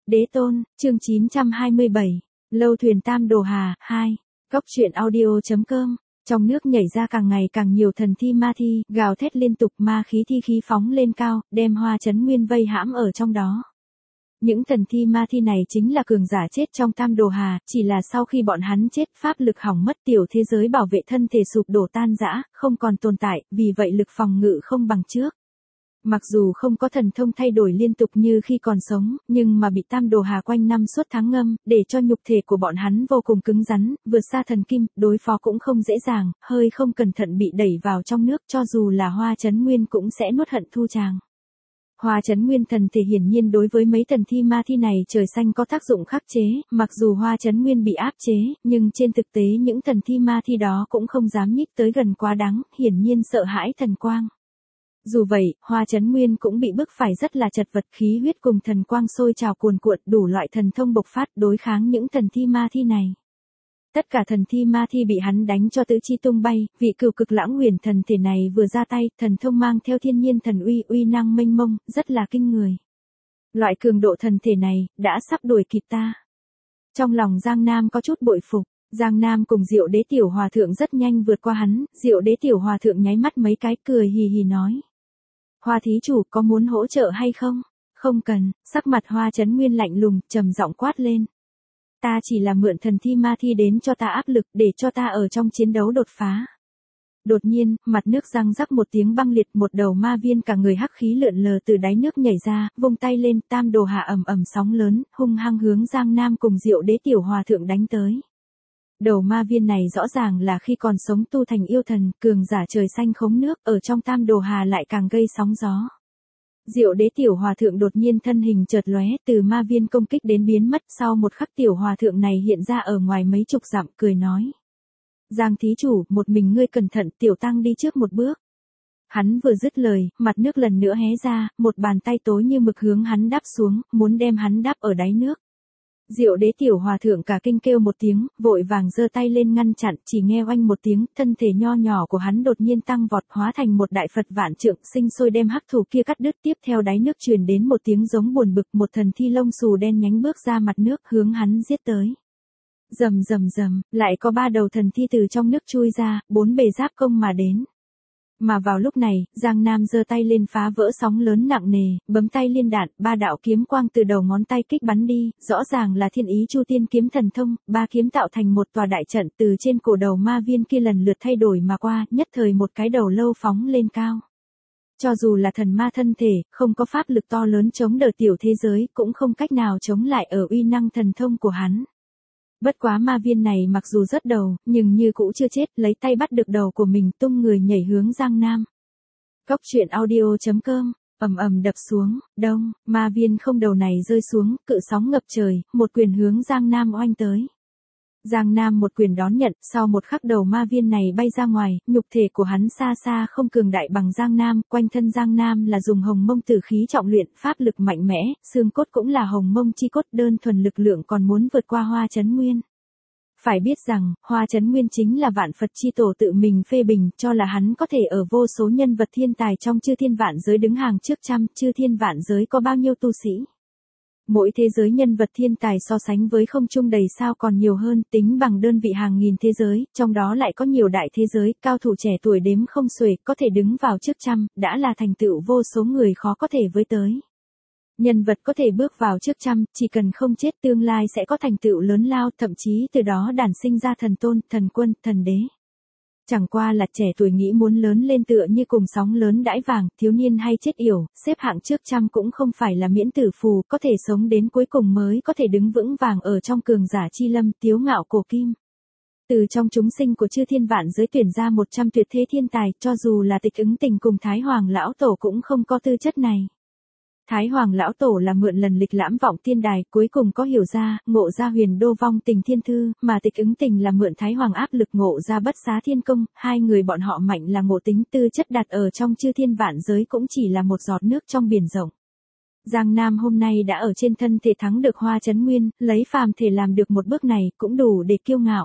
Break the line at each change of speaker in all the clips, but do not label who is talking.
Đế tôn, chương 927. Lâu thuyền Tam Đồ Hà, 2. Cốc truyện audio.com. Trong nước nhảy ra càng ngày càng nhiều thần thi ma thi, gào thét liên tục, ma khí thi khí phóng lên cao, đem Hoa Chấn Nguyên vây hãm ở trong đó. Những thần thi ma thi này chính là cường giả chết trong Tam Đồ Hà, chỉ là sau khi bọn hắn chết, pháp lực hỏng mất, tiểu thế giới bảo vệ thân thể sụp đổ tan rã, không còn tồn tại, vì vậy lực phòng ngự không bằng trước. Mặc dù không có thần thông thay đổi liên tục như khi còn sống, nhưng mà bị Tam Đồ Hà quanh năm suốt tháng ngâm, để cho nhục thể của bọn hắn vô cùng cứng rắn, vượt xa thần kim, đối phó cũng không dễ dàng, hơi không cẩn thận bị đẩy vào trong nước, cho dù là Hoa Chấn Nguyên cũng sẽ nuốt hận thu tràng. Hoa Chấn Nguyên thần thể hiển nhiên đối với mấy thần thi ma thi này trời xanh có tác dụng khắc chế, mặc dù Hoa Chấn Nguyên bị áp chế, nhưng trên thực tế những thần thi ma thi đó cũng không dám nhích tới gần quá đáng, hiển nhiên sợ hãi thần quang. Dù vậy, Hoa Chấn Nguyên cũng bị bức phải rất là chật vật, khí huyết cùng thần quang sôi trào cuồn cuộn, đủ loại thần thông bộc phát đối kháng những thần thi ma thi này. Tất cả thần thi ma thi bị hắn đánh cho tứ chi tung bay, vị cửu cực lãng huyền thần thể này vừa ra tay, thần thông mang theo thiên nhiên thần uy, uy năng mênh mông, rất là kinh người. Loại cường độ thần thể này, đã sắp đuổi kịp ta. Trong lòng Giang Nam có chút bội phục. Giang Nam cùng Diệu Đế Tiểu Hòa Thượng rất nhanh vượt qua hắn, Diệu Đế Tiểu Hòa Thượng nháy mắt mấy cái, cười hì hì nói. Hoa thí chủ có muốn hỗ trợ hay không? Không cần, sắc mặt Hoa Chấn Nguyên lạnh lùng, trầm giọng quát lên. Ta chỉ là mượn thần thi ma thi đến cho ta áp lực, để cho ta ở trong chiến đấu đột phá. Đột nhiên, mặt nước răng rắc một tiếng băng liệt, một đầu ma viên cả người hắc khí lượn lờ từ đáy nước nhảy ra, vung tay lên, Tam Đồ Hà ầm ầm sóng lớn, hung hăng hướng Giang Nam cùng Diệu Đế Tiểu Hòa Thượng đánh tới. Đầu ma viên này rõ ràng là khi còn sống tu thành yêu thần, cường giả trời xanh khống nước, ở trong Tam Đồ Hà lại càng gây sóng gió. Diệu Đế Tiểu Hòa Thượng đột nhiên thân hình chợt lóe, từ ma viên công kích đến biến mất, sau một khắc Tiểu Hòa Thượng này hiện ra ở ngoài mấy chục dặm, cười nói. Giang thí chủ, một mình ngươi cẩn thận, Tiểu Tăng đi trước một bước. Hắn vừa dứt lời, mặt nước lần nữa hé ra, một bàn tay tối như mực hướng hắn đáp xuống, muốn đem hắn đáp ở đáy nước. Diệu Đế Tiểu Hòa Thượng cả kinh kêu một tiếng, vội vàng giơ tay lên ngăn chặn, chỉ nghe oanh một tiếng, thân thể nho nhỏ của hắn đột nhiên tăng vọt, hóa thành một đại Phật vạn trượng, sinh sôi đem hắc thủ kia cắt đứt, tiếp theo đáy nước truyền đến một tiếng giống buồn bực, một thần thi lông xù đen nhánh bước ra mặt nước, hướng hắn giết tới. Rầm rầm rầm, lại có 3 đầu thần thi từ trong nước chui ra, 4 bề giáp công mà đến. Mà vào lúc này, Giang Nam giơ tay lên phá vỡ sóng lớn nặng nề, bấm tay liên đạn, 3 đạo kiếm quang từ đầu ngón tay kích bắn đi, rõ ràng là Thiên Ý Chu Tiên kiếm thần thông, 3 kiếm tạo thành một tòa đại trận, từ trên cổ đầu ma viên kia lần lượt thay đổi mà qua, nhất thời một cái đầu lâu phóng lên cao. Cho dù là thần ma thân thể, không có pháp lực to lớn chống đỡ tiểu thế giới, cũng không cách nào chống lại ở uy năng thần thông của hắn. Bất quá ma viên này mặc dù rớt đầu, nhưng như cũ chưa chết, lấy tay bắt được đầu của mình, tung người nhảy hướng Giang Nam. Cốc truyện audio.com, ầm ầm đập xuống, đông, ma viên không đầu này rơi xuống, cự sóng ngập trời, một quyền hướng Giang Nam oanh tới. Giang Nam một quyền đón nhận, sau một khắc đầu ma viên này bay ra ngoài, nhục thể của hắn xa xa không cường đại bằng Giang Nam, quanh thân Giang Nam là dùng hồng mông tử khí trọng luyện, pháp lực mạnh mẽ, xương cốt cũng là hồng mông chi cốt, đơn thuần lực lượng còn muốn vượt qua Hoa Chấn Nguyên. Phải biết rằng, Hoa Chấn Nguyên chính là vạn Phật chi tổ tự mình phê bình, cho là hắn có thể ở vô số nhân vật thiên tài trong chư thiên vạn giới đứng hàng trước trăm, chư thiên vạn giới có bao nhiêu tu sĩ. Mỗi thế giới nhân vật thiên tài so sánh với không trung đầy sao còn nhiều hơn, tính bằng đơn vị hàng nghìn thế giới, trong đó lại có nhiều đại thế giới, cao thủ trẻ tuổi đếm không xuể, có thể đứng vào trước trăm, đã là thành tựu vô số người khó có thể với tới. Nhân vật có thể bước vào trước trăm, chỉ cần không chết tương lai sẽ có thành tựu lớn lao, thậm chí từ đó đản sinh ra thần tôn, thần quân, thần đế. Chẳng qua là trẻ tuổi nghĩ muốn lớn lên tựa như cùng sóng lớn đãi vàng, thiếu niên hay chết yểu, xếp hạng trước trăm cũng không phải là miễn tử phù, có thể sống đến cuối cùng mới có thể đứng vững vàng ở trong cường giả chi lâm, tiếu ngạo cổ kim. Từ trong chúng sinh của chư thiên vạn giới tuyển ra 100 tuyệt thế thiên tài, cho dù là Tịch Ứng Tình cùng Thái Hoàng Lão Tổ cũng không có tư chất này. Thái Hoàng Lão Tổ là mượn lần lịch lãm vọng thiên đài, cuối cùng có hiểu ra, ngộ ra huyền đô vong tình thiên thư, mà Tịch Ứng Tình là mượn Thái Hoàng áp lực ngộ ra bất xá thiên công, hai người bọn họ mạnh là ngộ tính, tư chất đặt ở trong chư thiên vạn giới cũng chỉ là một giọt nước trong biển rộng. Giang Nam hôm nay đã ở trên thân thể thắng được Hoa Chấn Nguyên, lấy phàm thể làm được một bước này, cũng đủ để kiêu ngạo.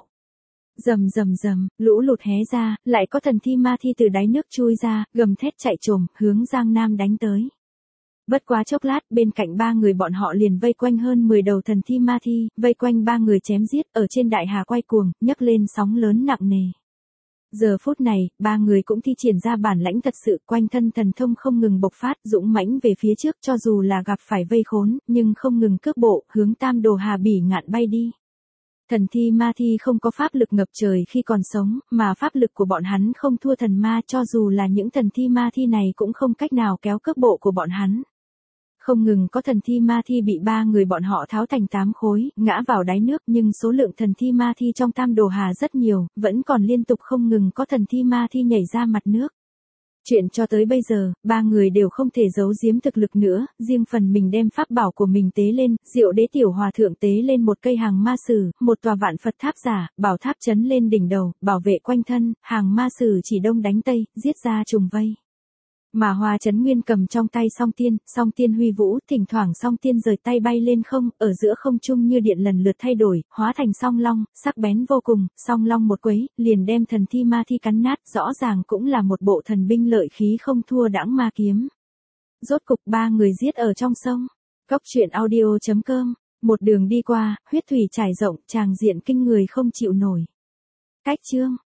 Rầm rầm rầm, lũ lụt hé ra, lại có thần thi ma thi từ đáy nước chui ra, gầm thét chạy trồm, hướng Giang Nam đánh tới. Bất quá chốc lát, bên cạnh ba người bọn họ liền vây quanh hơn 10 đầu thần thi ma thi, vây quanh ba người chém giết, ở trên đại hà quay cuồng, nhấc lên sóng lớn nặng nề. Giờ phút này, ba người cũng thi triển ra bản lãnh thật sự, quanh thân thần thông không ngừng bộc phát, dũng mãnh về phía trước, cho dù là gặp phải vây khốn, nhưng không ngừng cước bộ, hướng Tam Đồ Hà bỉ ngạn bay đi. Thần thi ma thi không có pháp lực ngập trời khi còn sống, mà pháp lực của bọn hắn không thua thần ma, cho dù là những thần thi ma thi này cũng không cách nào kéo cước bộ của bọn hắn. Không ngừng có thần thi ma thi bị ba người bọn họ tháo thành 8 khối, ngã vào đáy nước, nhưng số lượng thần thi ma thi trong Tam Đồ Hà rất nhiều, vẫn còn liên tục không ngừng có thần thi ma thi nhảy ra mặt nước. Chuyện cho tới bây giờ, ba người đều không thể giấu giếm thực lực nữa, riêng phần mình đem pháp bảo của mình tế lên, Diệu Đế Tiểu Hòa Thượng tế lên một cây hàng ma sử, một tòa vạn Phật tháp giả, bảo tháp chấn lên đỉnh đầu, bảo vệ quanh thân, hàng ma sử chỉ đông đánh tây, giết ra trùng vây. Mà Hoa Chấn Nguyên cầm trong tay song tiên huy vũ, thỉnh thoảng song tiên rời tay bay lên không, ở giữa không trung như điện lần lượt thay đổi, hóa thành song long, sắc bén vô cùng, song long một quấy, liền đem thần thi ma thi cắn nát, rõ ràng cũng là một bộ thần binh lợi khí không thua đãng ma kiếm. Rốt cục ba người giết ở trong sông. Cốc truyện audio.com, một đường đi qua, huyết thủy trải rộng, tràng diện kinh người không chịu nổi. Cách chương